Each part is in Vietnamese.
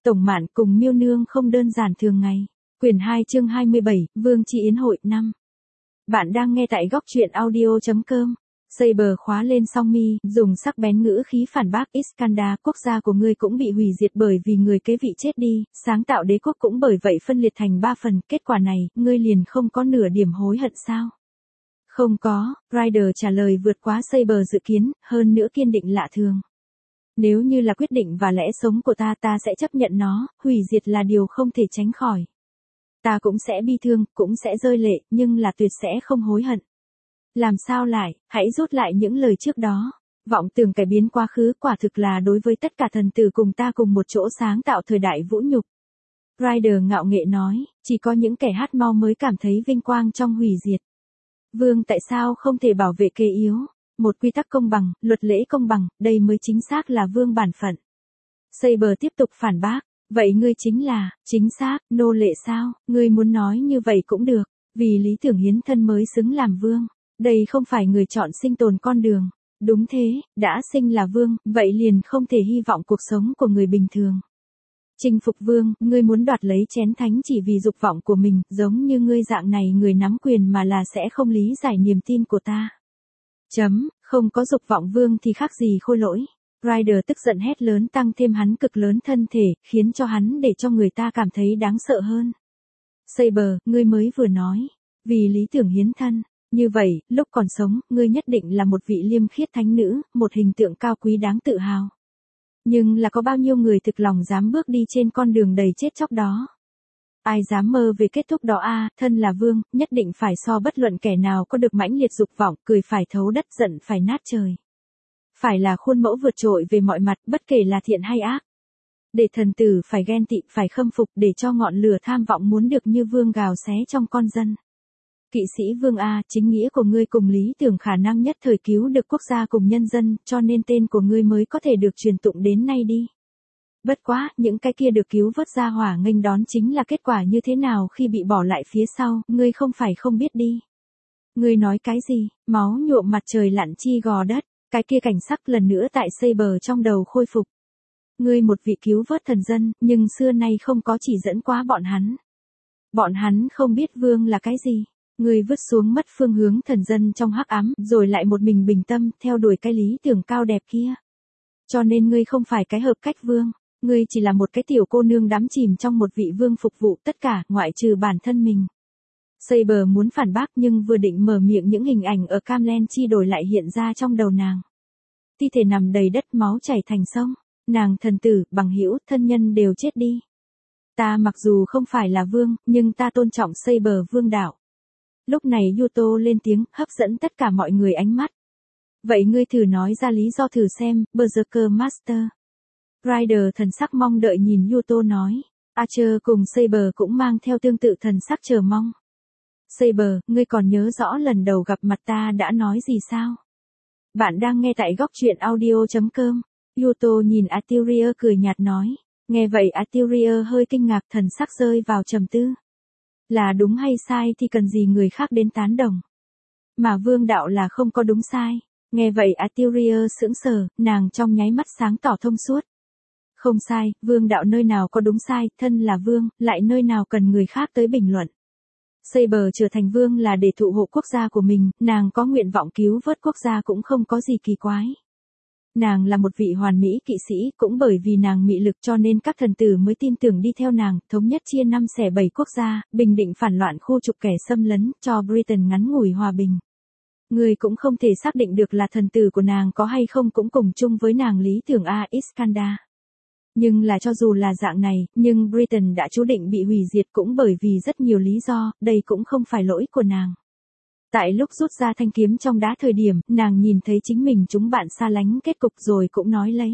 Tổng Mạn cùng Miêu Nương không đơn giản thường ngày. Quyển 2 chương 27, Vương Chi Yến hội 5. Bạn đang nghe tại góc truyện audio.com. Saber khóa lên song mi, dùng sắc bén ngữ khí phản bác Iskandar, quốc gia của ngươi cũng bị hủy diệt bởi vì người kế vị chết đi, sáng tạo đế quốc cũng bởi vậy phân liệt thành 3 phần, kết quả này, ngươi liền không có nửa điểm hối hận sao? Không có, Ryder trả lời vượt quá Saber dự kiến, hơn nữa kiên định lạ thường. Nếu như là quyết định và lẽ sống của ta sẽ chấp nhận nó, hủy diệt là điều không thể tránh khỏi. Ta cũng sẽ bi thương, cũng sẽ rơi lệ, nhưng là tuyệt sẽ không hối hận. Làm sao lại, hãy rút lại những lời trước đó. Vọng tưởng cải biến quá khứ quả thực là đối với tất cả thần tử cùng ta cùng một chỗ sáng tạo thời đại vũ nhục. Ryder ngạo nghệ nói, chỉ có những kẻ hát mau mới cảm thấy vinh quang trong hủy diệt. Vương tại sao không thể bảo vệ kẻ yếu? Một quy tắc công bằng, luật lễ công bằng, đây mới chính xác là vương bản phận. Saber tiếp tục phản bác, vậy ngươi chính là, chính xác, nô lệ sao, ngươi muốn nói như vậy cũng được, vì lý tưởng hiến thân mới xứng làm vương. Đây không phải người chọn sinh tồn con đường. Đúng thế, đã sinh là vương, vậy liền không thể hy vọng cuộc sống của người bình thường. Chinh phục vương, ngươi muốn đoạt lấy chén thánh chỉ vì dục vọng của mình, giống như ngươi dạng này người nắm quyền mà là sẽ không lý giải niềm tin của ta. Không có dục vọng vương thì khác gì khôi lỗi. Ryder tức giận hét lớn tăng thêm hắn cực lớn thân thể, khiến cho hắn để cho người ta cảm thấy đáng sợ hơn. Saber, ngươi mới vừa nói, vì lý tưởng hiến thân. Như vậy, lúc còn sống, ngươi nhất định là một vị liêm khiết thánh nữ, một hình tượng cao quý đáng tự hào. Nhưng là có bao nhiêu người thực lòng dám bước đi trên con đường đầy chết chóc đó? Ai dám mơ về kết thúc đó thân là vương, nhất định phải so bất luận kẻ nào có được mãnh liệt dục vọng, cười phải thấu đất giận phải nát trời. Phải là khuôn mẫu vượt trội về mọi mặt, bất kể là thiện hay ác. Để thần tử phải ghen tị, phải khâm phục, để cho ngọn lửa tham vọng muốn được như vương gào xé trong con dân. Kỵ sĩ vương chính nghĩa của ngươi cùng lý tưởng khả năng nhất thời cứu được quốc gia cùng nhân dân, cho nên tên của ngươi mới có thể được truyền tụng đến nay đi. Bất quá, những cái kia được cứu vớt ra hỏa nghênh đón chính là kết quả như thế nào khi bị bỏ lại phía sau, ngươi không phải không biết đi. Ngươi nói cái gì, máu nhuộm mặt trời lặn chi gò đất, cái kia cảnh sắc lần nữa tại Saber trong đầu khôi phục. Ngươi một vị cứu vớt thần dân, nhưng xưa nay không có chỉ dẫn quá bọn hắn. Bọn hắn không biết vương là cái gì. Ngươi vứt xuống mất phương hướng thần dân trong hắc ám, rồi lại một mình bình tâm, theo đuổi cái lý tưởng cao đẹp kia. Cho nên ngươi không phải cái hợp cách vương, ngươi chỉ là một cái tiểu cô nương đắm chìm trong một vị vương phục vụ tất cả, ngoại trừ bản thân mình. Saber muốn phản bác nhưng vừa định mở miệng những hình ảnh ở Camlen chi đổi lại hiện ra trong đầu nàng. Thi thể nằm đầy đất máu chảy thành sông, nàng thần tử, bằng hữu, thân nhân đều chết đi. Ta mặc dù không phải là vương, nhưng ta tôn trọng Saber vương đạo. Lúc này Yuto lên tiếng, hấp dẫn tất cả mọi người ánh mắt. Vậy ngươi thử nói ra lý do thử xem, Berserker Master. Ryder thần sắc mong đợi nhìn Yuto nói. Archer cùng Saber cũng mang theo tương tự thần sắc chờ mong. Saber, ngươi còn nhớ rõ lần đầu gặp mặt ta đã nói gì sao? Bạn đang nghe tại góc truyện audio.com. Yuto nhìn Artyria cười nhạt nói. Nghe vậy Artyria hơi kinh ngạc, thần sắc rơi vào trầm tư. Là đúng hay sai thì cần gì người khác đến tán đồng. Mà vương đạo là không có đúng sai. Nghe vậy Artyria sững sờ, nàng trong nháy mắt sáng tỏ thông suốt. Không sai, vương đạo nơi nào có đúng sai, thân là vương, lại nơi nào cần người khác tới bình luận. Saber trở thành vương là để thụ hộ quốc gia của mình, nàng có nguyện vọng cứu vớt quốc gia cũng không có gì kỳ quái. Nàng là một vị hoàn mỹ kỵ sĩ, cũng bởi vì nàng mị lực cho nên các thần tử mới tin tưởng đi theo nàng, thống nhất chia 5 xẻ 7 quốc gia, bình định phản loạn khu trục kẻ xâm lấn, cho Britain ngắn ngủi hòa bình. Người cũng không thể xác định được là thần tử của nàng có hay không cũng cùng chung với nàng lý tưởng Iskandar. Nhưng là cho dù là dạng này, nhưng Britain đã chú định bị hủy diệt cũng bởi vì rất nhiều lý do, đây cũng không phải lỗi của nàng. Tại lúc rút ra thanh kiếm trong đá thời điểm, nàng nhìn thấy chính mình chúng bạn xa lánh kết cục rồi cũng nói lấy.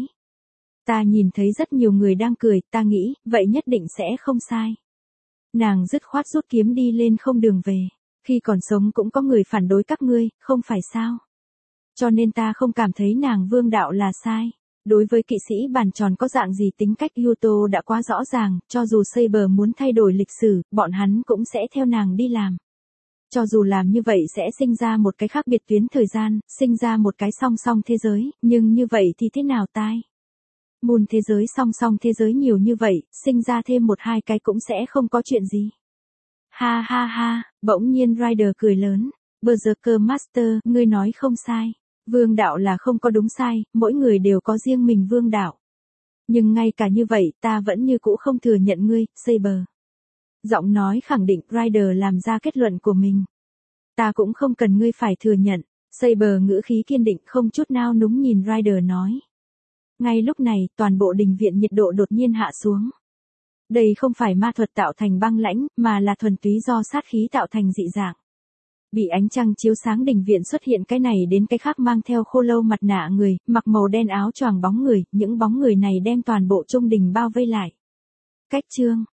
Ta nhìn thấy rất nhiều người đang cười, ta nghĩ, vậy nhất định sẽ không sai. Nàng dứt khoát rút kiếm đi lên không đường về. Khi còn sống cũng có người phản đối các ngươi, không phải sao? Cho nên ta không cảm thấy nàng vương đạo là sai. Đối với kỵ sĩ bàn tròn có dạng gì tính cách Yuto đã quá rõ ràng, cho dù Saber muốn thay đổi lịch sử, bọn hắn cũng sẽ theo nàng đi làm. Cho dù làm như vậy sẽ sinh ra một cái khác biệt tuyến thời gian, sinh ra một cái song song thế giới, nhưng như vậy thì thế nào tai? Moon thế giới song song thế giới nhiều như vậy, sinh ra thêm một hai cái cũng sẽ không có chuyện gì. Ha ha ha, bỗng nhiên Rider cười lớn. Berserker Master, ngươi nói không sai. Vương đạo là không có đúng sai, mỗi người đều có riêng mình vương đạo. Nhưng ngay cả như vậy ta vẫn như cũ không thừa nhận ngươi, Saber. Giọng nói khẳng định Rider làm ra kết luận của mình. Ta cũng không cần ngươi phải thừa nhận. Saber ngữ khí kiên định không chút nao núng nhìn Rider nói. Ngay lúc này, toàn bộ đình viện nhiệt độ đột nhiên hạ xuống. Đây không phải ma thuật tạo thành băng lãnh, mà là thuần túy do sát khí tạo thành dị dạng. Bị ánh trăng chiếu sáng đình viện xuất hiện cái này đến cái khác mang theo khô lâu mặt nạ người, mặc màu đen áo choàng bóng người, những bóng người này đem toàn bộ trung đình bao vây lại. Cách chương